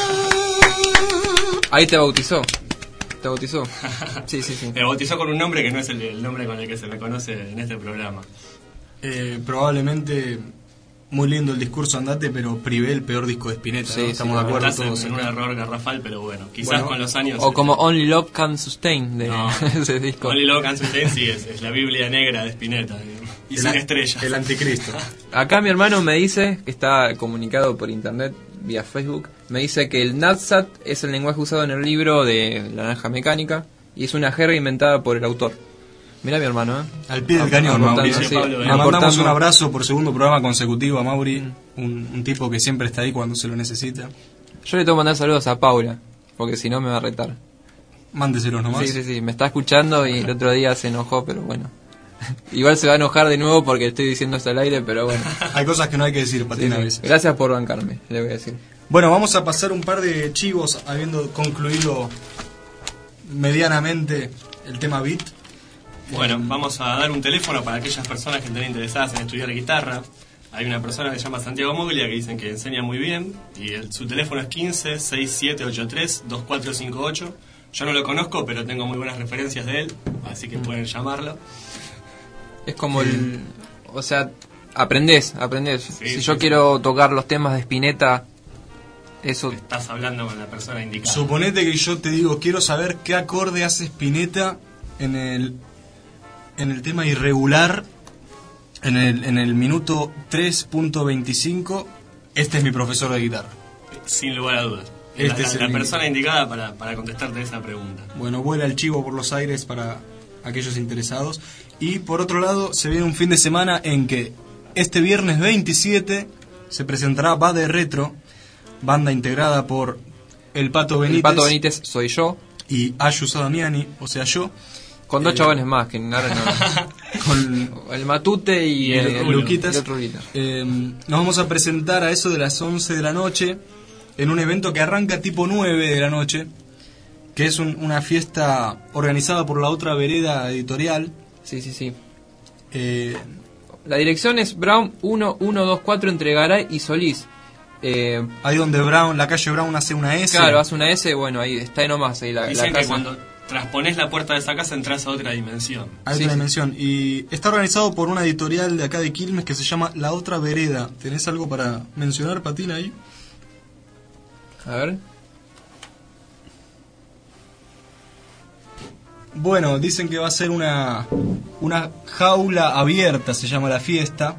Ahí te bautizó. Te bautizó. Sí, sí, sí. Me bautizó con un nombre que no es el, el nombre con el que se me conoce en este programa. Eh, probablemente muy lindo el discurso Andate, pero Privé el peor disco de Spinetta, Sí, ¿no? sí, Estamos de acuerdo Estás en, todos. en un acá. error garrafal, pero bueno, quizás Bueno, con los años... O como Only Love Can Sustain de No. ese disco. Only Love Can Sustain, sí, es, es la Biblia negra de Spinetta. digamos. Y El sin a- estrellas. El anticristo. Acá mi hermano me dice, que está comunicado por internet, vía Facebook, me dice que el Nadsat es el lenguaje usado en el libro de La Naranja Mecánica y es una jerga inventada por el autor. Mirá mi hermano, ¿eh? Al pie del Ap- cañón, aportando, Mauricio. sí, Pablo, Le eh. mandamos aportando- un abrazo por segundo programa consecutivo a Mauri, un, un tipo que siempre está ahí cuando se lo necesita. Yo le tengo que mandar saludos a Paula, porque si no me va a retar. Mándeselos nomás. Sí, sí, sí, me está escuchando y el otro día se enojó, pero bueno. Igual se va a enojar de nuevo porque estoy diciendo esto al aire, pero bueno. Hay cosas que no hay que decir, Sí, Patina, a sí. veces. Gracias por bancarme, le voy a decir. Bueno, vamos a pasar un par de chivos habiendo concluido medianamente el tema beat. Bueno, vamos a dar un teléfono para aquellas personas que estén interesadas en estudiar guitarra. Hay una persona que se llama Santiago Moglia que dicen que enseña muy bien y el, su teléfono es quince, sesenta y siete ochenta y tres, veinticuatro cincuenta y ocho. Yo no lo conozco, pero tengo muy buenas referencias de él, así que pueden llamarlo. Es como el... O sea, aprendés, aprendés. Sí, si sí, yo sí. quiero tocar los temas de Spinetta, eso... Estás hablando con la persona indicada. Suponete que yo te digo, quiero saber qué acorde hace Spinetta en el, en el tema irregular, en el, en el minuto tres punto veinticinco. Este es mi profesor de guitarra. Sin lugar a dudas. Este la es el la mío. persona indicada para, para contestarte esa pregunta. Bueno, vuela el chivo por los aires para aquellos interesados. Y por otro lado, se viene un fin de semana en que este viernes veintisiete se presentará Bade Retro, banda integrada por El Pato Benítez, El Pato Benítez soy yo. y Ayuso Damiani, o sea yo. Con dos Eh, chabones más, que ahora no... Con el Matute y, y el, el, Luquitas. y otro Luquitas. Eh, nos vamos a presentar a eso de las once de la noche en un evento que arranca tipo nueve de la noche, que es un- una fiesta organizada por La Otra Vereda Editorial. Sí, sí, sí. Eh, La dirección es Brown uno uno dos cuatro entre Garay y Solís. Eh, ahí donde Brown, la calle Brown hace una S. claro, hace una S, bueno, ahí está ahí nomás. Ahí la, la Dicen que casa. cuando traspones la puerta de esa casa entras a otra dimensión. Hay Sí, otra sí. dimensión. Y está organizado por una editorial de acá de Quilmes que se llama La Otra Vereda. ¿Tenés algo para mencionar, Patina, ahí? A ver. Bueno, dicen que va a ser una, una jaula abierta, se llama la fiesta.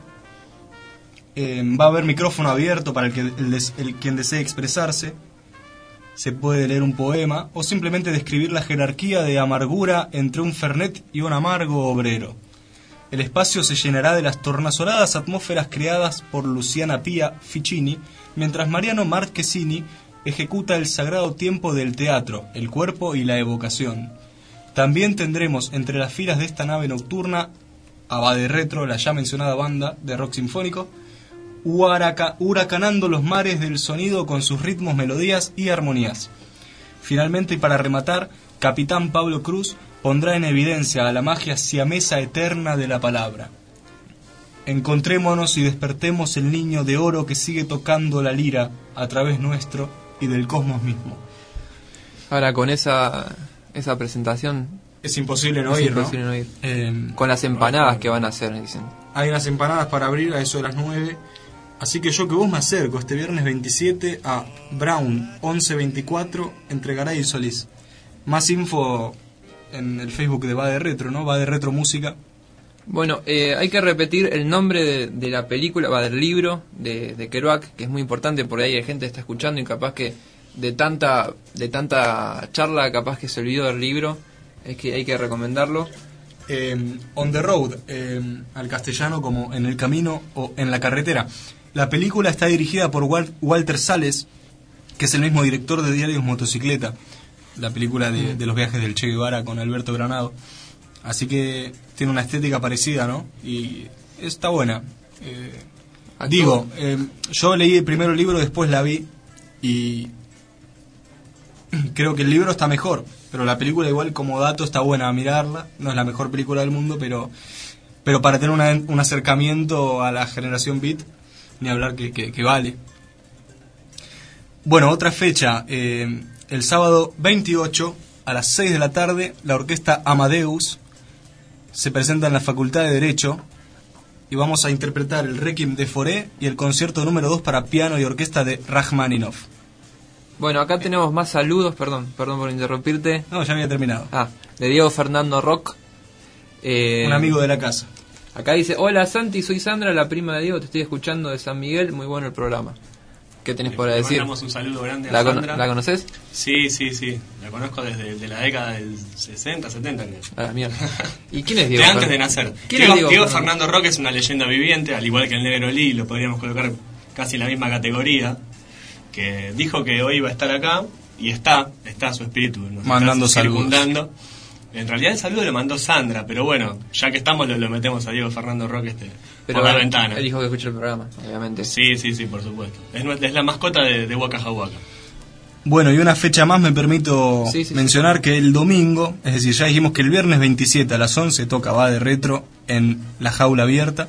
Eh, va a haber micrófono abierto para el, que, el, des- el quien desee expresarse. Se puede leer un poema o simplemente describir la jerarquía de amargura entre un fernet y un amargo obrero. El espacio se llenará de las tornasoladas atmósferas creadas por Luciana Pia Ficini, mientras Mariano Marchesini ejecuta el sagrado tiempo del teatro, el cuerpo y la evocación. También tendremos entre las filas de esta nave nocturna a Bade Retro, la ya mencionada banda de rock sinfónico, huraca- huracanando los mares del sonido con sus ritmos, melodías y armonías. Finalmente, y para rematar, Capitán Pablo Cruz pondrá en evidencia a la magia siamesa eterna de la palabra. Encontrémonos y despertemos el niño de oro que sigue tocando la lira a través nuestro y del cosmos mismo. Ahora con esa esa presentación Es imposible no es ir, imposible ¿no? no ir. Eh, Con las empanadas que van a hacer, dicen. Hay unas empanadas para abrir a eso de las nueve. Así que yo que vos me acerco este viernes veintisiete a Brown once veinticuatro entre Garay y Solís. Más info en el Facebook de Bade Retro, ¿no? Bade Retro Música. Bueno, eh, hay que repetir el nombre de, de la película, va del libro de, de Kerouac, que es muy importante, por ahí hay gente que está escuchando y capaz que de tanta de tanta charla capaz que se olvidó del libro, es que hay que recomendarlo. Eh, on the Road, eh, al castellano como En el Camino o En la Carretera. La película está dirigida por Wal- Walter Sales, que es el mismo director de Diarios Motocicleta, la película de, de los viajes del Che Guevara con Alberto Granado. Así que tiene una estética parecida, ¿no? Y está buena. Eh, digo, eh, yo leí primero el libro, después la vi y creo que el libro está mejor, pero la película igual como dato está buena a mirarla. No es la mejor película del mundo, pero pero para tener una- un acercamiento a la generación beat, ni hablar que, que, que vale. Bueno, otra fecha, eh, el sábado veintiocho a las seis de la tarde, la orquesta Amadeus se presenta en la Facultad de Derecho y vamos a interpretar el Requiem de Foré y el concierto número dos para piano y orquesta de Rachmaninoff. Bueno, acá tenemos más saludos, perdón, perdón por interrumpirte. No, ya había terminado. Ah, de Diego Fernando Rock. Eh, Un amigo de la casa. Acá dice, hola Santi, soy Sandra, la prima de Diego, te estoy escuchando de San Miguel, muy bueno el programa. ¿Qué tenés para Le decir? mandamos un saludo grande a ¿La, cono- Sandra. ¿La conoces? Sí, sí, sí. La conozco desde de la década del sesenta, setenta. creo. A la mierda. ¿Y quién es Diego? De antes Fer- de nacer. ¿Quién Diego, es Diego, Diego Fernando? Fernando Roque es una leyenda viviente, al igual que el Negro Lee, lo podríamos colocar casi en la misma categoría, que dijo que hoy iba a estar acá, y está, está su espíritu. Nos Mandando está saludos. circundando. En realidad el saludo lo mandó Sandra, pero bueno, ya que estamos lo, lo metemos a Diego Fernando Roque este, Pero por la él- ventana. Él dijo que escucha el programa, obviamente. Sí, sí, sí, por supuesto. Es, nue- es la mascota de, de Waka Jawaka. Bueno, y una fecha más me permito Sí, sí, mencionar que el domingo, es decir, ya dijimos que el viernes veintisiete a las once toca Bade Retro en la jaula abierta,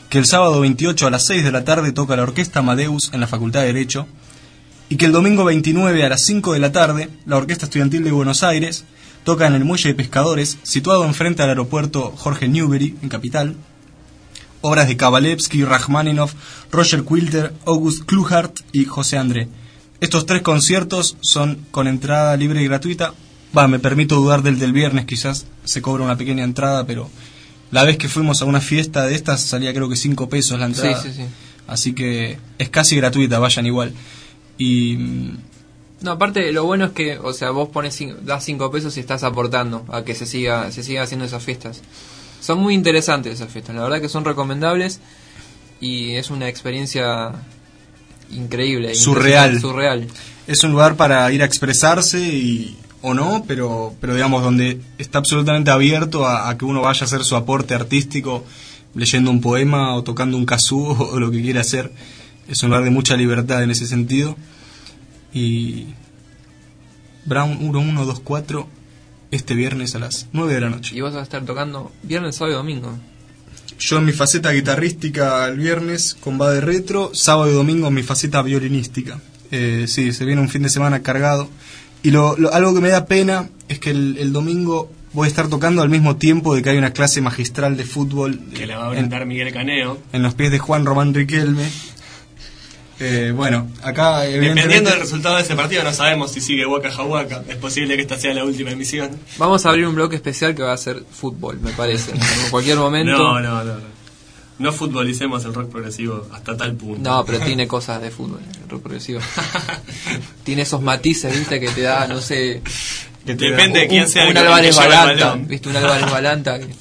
que el sábado veintiocho a las seis de la tarde toca la Orquesta Amadeus en la Facultad de Derecho, y que el domingo veintinueve a las cinco de la tarde la Orquesta Estudiantil de Buenos Aires toca en el Muelle de Pescadores, situado enfrente al aeropuerto Jorge Newbery, en Capital, obras de Kabalevsky, Rachmaninoff, Roger Quilter, August Kluhart y José André. Estos tres conciertos son con entrada libre y gratuita. Va, me permito dudar del del viernes, quizás se cobra una pequeña entrada, pero la vez que fuimos a una fiesta de estas salía creo que cinco pesos la entrada. Sí, sí, sí. Así que es casi gratuita, vayan igual. Y no, aparte lo bueno es que, o sea, vos pones cinco, das cinco pesos y estás aportando a que se siga se siga haciendo esas fiestas. Son muy interesantes esas fiestas, la verdad que son recomendables y es una experiencia increíble, surreal. surreal. Es un lugar para ir a expresarse y o no, pero pero digamos donde está absolutamente abierto a, a que uno vaya a hacer su aporte artístico, leyendo un poema o tocando un kazoo o lo que quiera hacer. Es un lugar de mucha libertad en ese sentido. Y Brown uno uno dos cuatro este viernes a las nueve de la noche. Y vos vas a estar tocando viernes, sábado y domingo. Yo en mi faceta guitarrística el viernes con Bade Retro, sábado y domingo en mi faceta violinística. Eh, sí, se viene un fin de semana cargado. Y lo, lo, algo que me da pena es que el, el domingo voy a estar tocando al mismo tiempo de que hay una clase magistral de fútbol. Que la va a brindar en, Miguel Caneo. En los pies de Juan Román Riquelme. Eh, bueno, acá dependiendo del resultado de ese partido no sabemos si sigue Waka Jawaka. Es posible que esta sea la última emisión. Vamos a abrir un bloque especial que va a ser fútbol, me parece. En cualquier momento. No, no, no, no. No futbolicemos el rock progresivo hasta tal punto. No, pero tiene cosas de fútbol, el rock progresivo. Tiene esos matices, viste, que te da, no sé. Que te depende de quién sea. Un, un Álvarez Balanta, viste, un Álvarez Balanta. Que,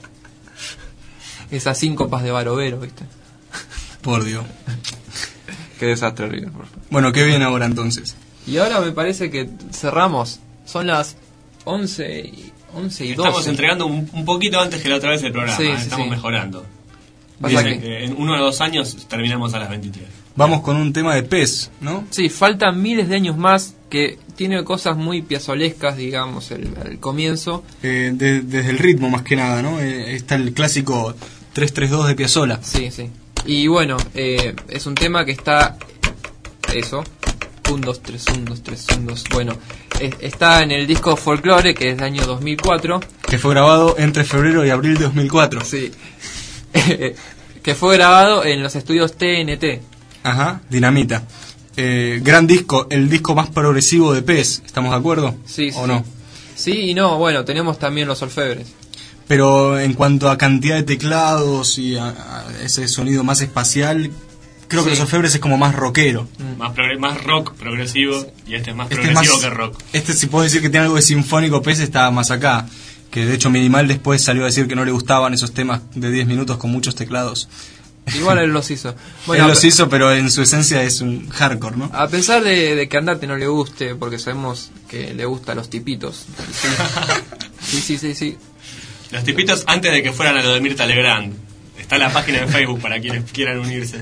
esas síncopas de Barovero, viste. Por Dios. Qué desastre, River, por favor. Bueno, ¿qué viene ahora entonces? Y ahora me parece que cerramos. Son las once y, once y doce. Estamos entregando un, un poquito antes que la otra vez el programa. Sí, sí, estamos sí. mejorando. Dicen que en uno o dos años terminamos a las veintitrés. Vamos con un tema de Pez, ¿no? Sí, faltan miles de años más, que tiene cosas muy piazolescas, digamos, el, el comienzo. Eh, de, desde el ritmo más que nada, ¿no? Eh, está el clásico tres tres dos de Piazzolla. Sí, sí. Y bueno, eh, es un tema que está, eso, un, dos, tres, un, dos, tres, un, dos, bueno, es, está en el disco Folklore, que es del año dos mil cuatro. Que fue grabado entre febrero y abril de dos mil cuatro. Sí. Que fue grabado en los estudios T N T. Ajá, Dinamita. Eh, gran disco, el disco más progresivo de Pez, ¿estamos de acuerdo? Sí, ¿O sí. no? Sí y no, bueno, tenemos también los Orfebres. Pero en cuanto a cantidad de teclados y a, a ese sonido más espacial, creo sí. que los Orfebres es como más rockero. Mm. Más, progre- más rock progresivo, sí. Y este es más este progresivo es más, que rock. Este, si puedo decir que tiene algo de sinfónico, Pez está más acá. Que de hecho Minimal después salió a decir que no le gustaban esos temas de diez minutos con muchos teclados. Igual él los hizo. Bueno, él los hizo, pero en su esencia es un hardcore, ¿no? A pesar de, de que Andarte no le guste, porque sabemos que le gustan los tipitos. Sí, sí, sí, sí, sí. Los tipitos antes de que fueran a lo de Mirta Legrand. Está la página en Facebook para quienes quieran unirse.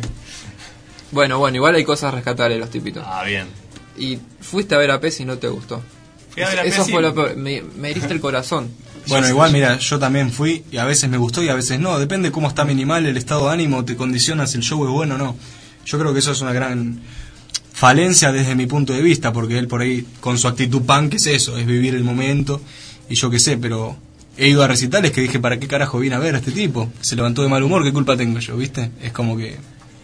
Bueno, bueno, igual hay cosas rescatables los tipitos. Ah, bien. Y fuiste a ver a Pez y no te gustó. Fui a ver a Eso Pez fue y... lo peor. Me, me heriste el corazón. Bueno, igual, mira, yo también fui y a veces me gustó y a veces no. Depende cómo está Minimal, el estado de ánimo, te condiciona si el show es bueno o no. Yo creo que eso es una gran falencia desde mi punto de vista, porque él por ahí, con su actitud punk, es eso, es vivir el momento y yo qué sé, pero he ido a recitales que dije, ¿para qué carajo vine a ver a este tipo? Se levantó de mal humor, ¿qué culpa tengo yo, viste? Es como que...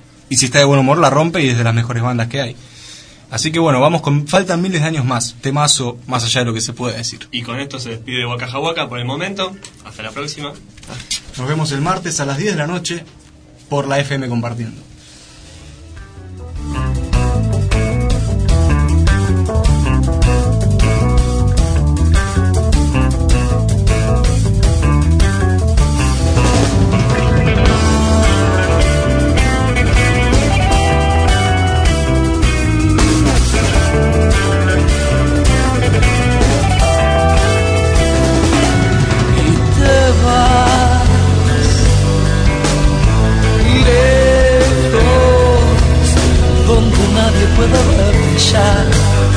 Y si está de buen humor, la rompe y es de las mejores bandas que hay. Así que bueno, vamos con... Faltan miles de años más. Temazo, más allá de lo que se puede decir. Y con esto se despide Waka Jawaka por el momento. Hasta la próxima. Nos vemos el martes a las diez de la noche por la F M Compartiendo. Puedo verte ya.